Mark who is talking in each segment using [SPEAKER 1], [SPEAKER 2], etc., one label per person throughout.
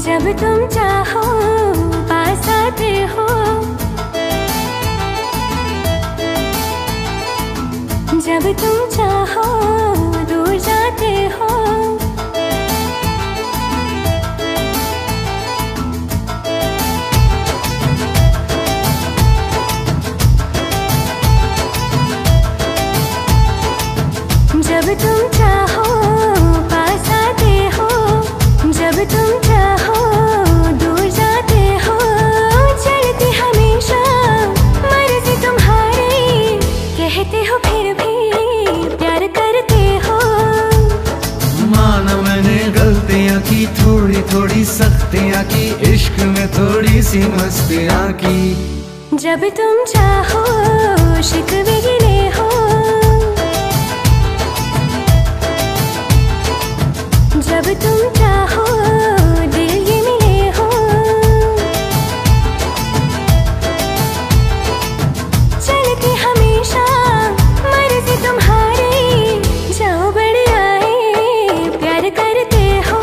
[SPEAKER 1] जब तुम चाहो पास आते हो, जब तुम चाहो दूर जाते हो। जब तुम चाहो पास आते हो, जब तुम चाहो दूर जाते हो। चलती हमेशा मर्जी तुम्हारी, कहते हो फिर भी प्यार करते हो।
[SPEAKER 2] माना मैंने गलतियाँ की, थोड़ी थोड़ी सख्तियाँ की, इश्क में थोड़ी सी मस्तियाँ की।
[SPEAKER 1] जब तुम चाहो शिकवे गिले हो, जब तुम चाहो दिल ये मिले हो। चलती हमेशा मर्जी तुम्हारी, जाओ बड़े आए प्यार करते हो।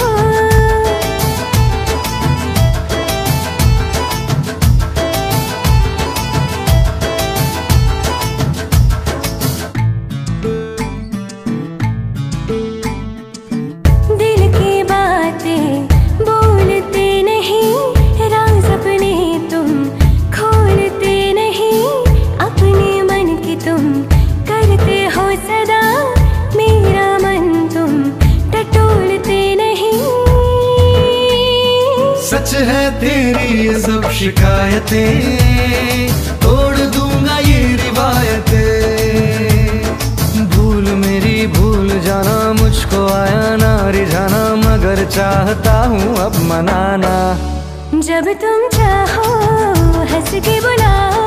[SPEAKER 2] सच है तेरी ये सब शिकायतें, तोड़ दूंगा ये रिवायतें। भूल मेरी भूल जाना, मुझको आया ना रिझाना, मगर चाहता हूँ अब मनाना।
[SPEAKER 1] जब तुम चाहो हंस के बुलाओ,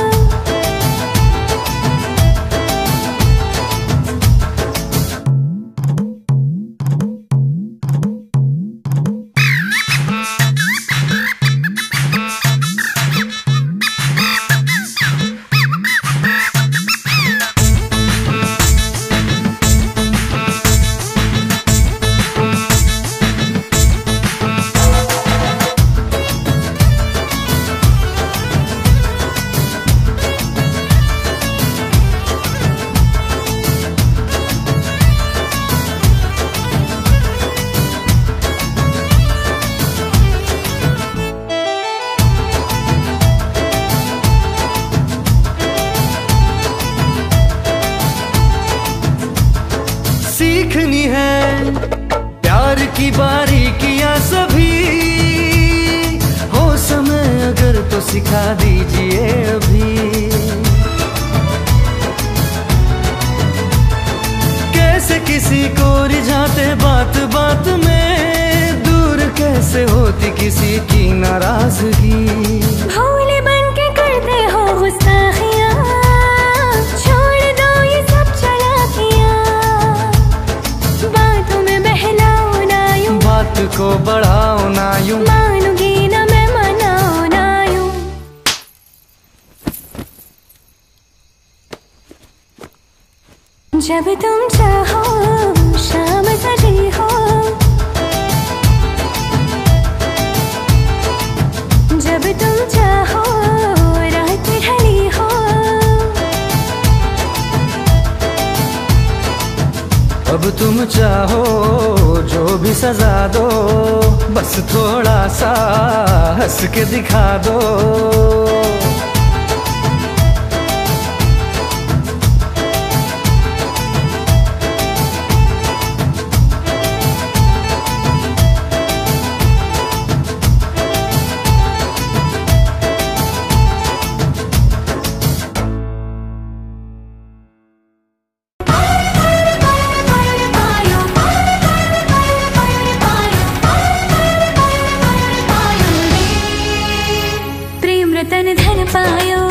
[SPEAKER 2] सीखनी है प्यार की बारीकियां सभी। हो समय अगर तो सिखा दीजिए अभी। कैसे किसी को रिझाते बात बात में, दूर कैसे होती किसी की नाराजगी।
[SPEAKER 1] भोले बन के करते हो गुस्ताखियां, छोड़ दो ये सब चालाकियां। बातों में बहलाओ ना यूं,
[SPEAKER 2] बात को बढ़ाओ ना यूं,
[SPEAKER 1] मानूंगी ना मैं मनाओ ना यूं। जब तुम चाहो शाम सजी हो, जब तुम चाहो रात ढली हो।
[SPEAKER 2] अब तुम चाहो जो भी सजा दो, बस थोड़ा सा हंस के दिखा दो।
[SPEAKER 1] रतन धन पायो,